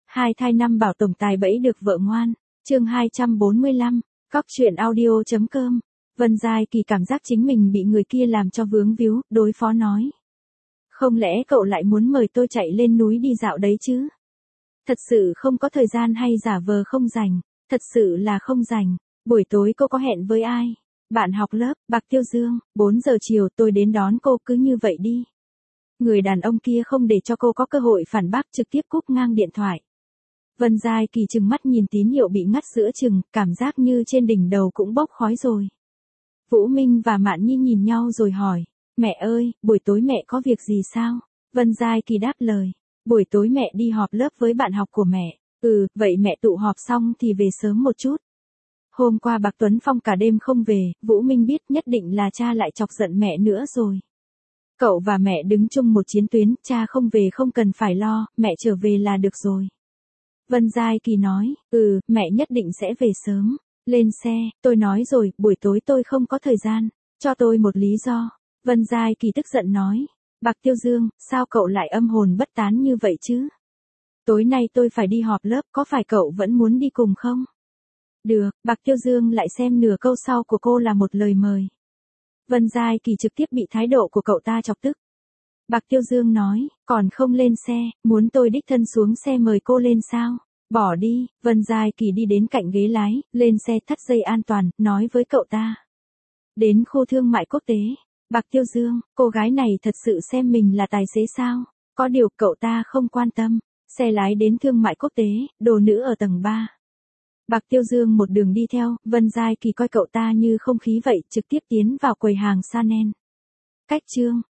Hai thai năm bảo tổng tài bẫy được vợ ngoan. Chương 245. Cóc truyện audio.com. Vân Giai Kỳ cảm giác chính mình bị người kia làm cho vướng víu, đối phó nói. Không lẽ cậu lại muốn mời tôi chạy lên núi đi dạo đấy chứ? Thật sự không có thời gian hay giả vờ không rảnh? Thật sự là không rảnh. Buổi tối cô có hẹn với ai? Bạn học lớp, Bạc Tiêu Dương, 4 giờ chiều tôi đến đón cô, cứ như vậy đi. Người đàn ông kia không để cho cô có cơ hội phản bác, trực tiếp cúp ngang điện thoại. Vân Giai Kỳ trừng mắt nhìn tín hiệu bị ngắt giữa chừng, cảm giác như trên đỉnh đầu cũng bốc khói rồi. Vũ Minh và Mạn Nhi nhìn nhau rồi hỏi, mẹ ơi, buổi tối mẹ có việc gì sao? Vân Giai Kỳ đáp lời, buổi tối mẹ đi họp lớp với bạn học của mẹ. Vậy mẹ tụ họp xong thì về sớm một chút. Hôm qua Bạc Tuấn Phong cả đêm không về, Vũ Minh biết nhất định là cha lại chọc giận mẹ nữa rồi. Cậu và mẹ đứng chung một chiến tuyến, cha không về không cần phải lo, mẹ trở về là được rồi. Vân Giai Kỳ nói, mẹ nhất định sẽ về sớm. Lên xe, tôi nói rồi, buổi tối tôi không có thời gian, cho tôi một lý do. Vân Giai Kỳ tức giận nói, Bạc Tiêu Dương, sao cậu lại âm hồn bất tán như vậy chứ? Tối nay tôi phải đi họp lớp, có phải cậu vẫn muốn đi cùng không? Được, Bạc Tiêu Dương lại xem nửa câu sau của cô là một lời mời. Vân Giai Kỳ trực tiếp bị thái độ của cậu ta chọc tức. Bạc Tiêu Dương nói, còn không lên xe, muốn tôi đích thân xuống xe mời cô lên sao? Bỏ đi. Vân Giai Kỳ đi đến cạnh ghế lái, lên xe thắt dây an toàn, nói với cậu ta. Đến khu thương mại quốc tế. Bạc Tiêu Dương, cô gái này thật sự xem mình là tài xế sao? Có điều cậu ta không quan tâm. Xe lái đến thương mại quốc tế, đồ nữ ở tầng 3. Bạc Tiêu Dương một đường đi theo, Vân Giai Kỳ coi cậu ta như không khí vậy, trực tiếp tiến vào quầy hàng Chanel. Cách chương.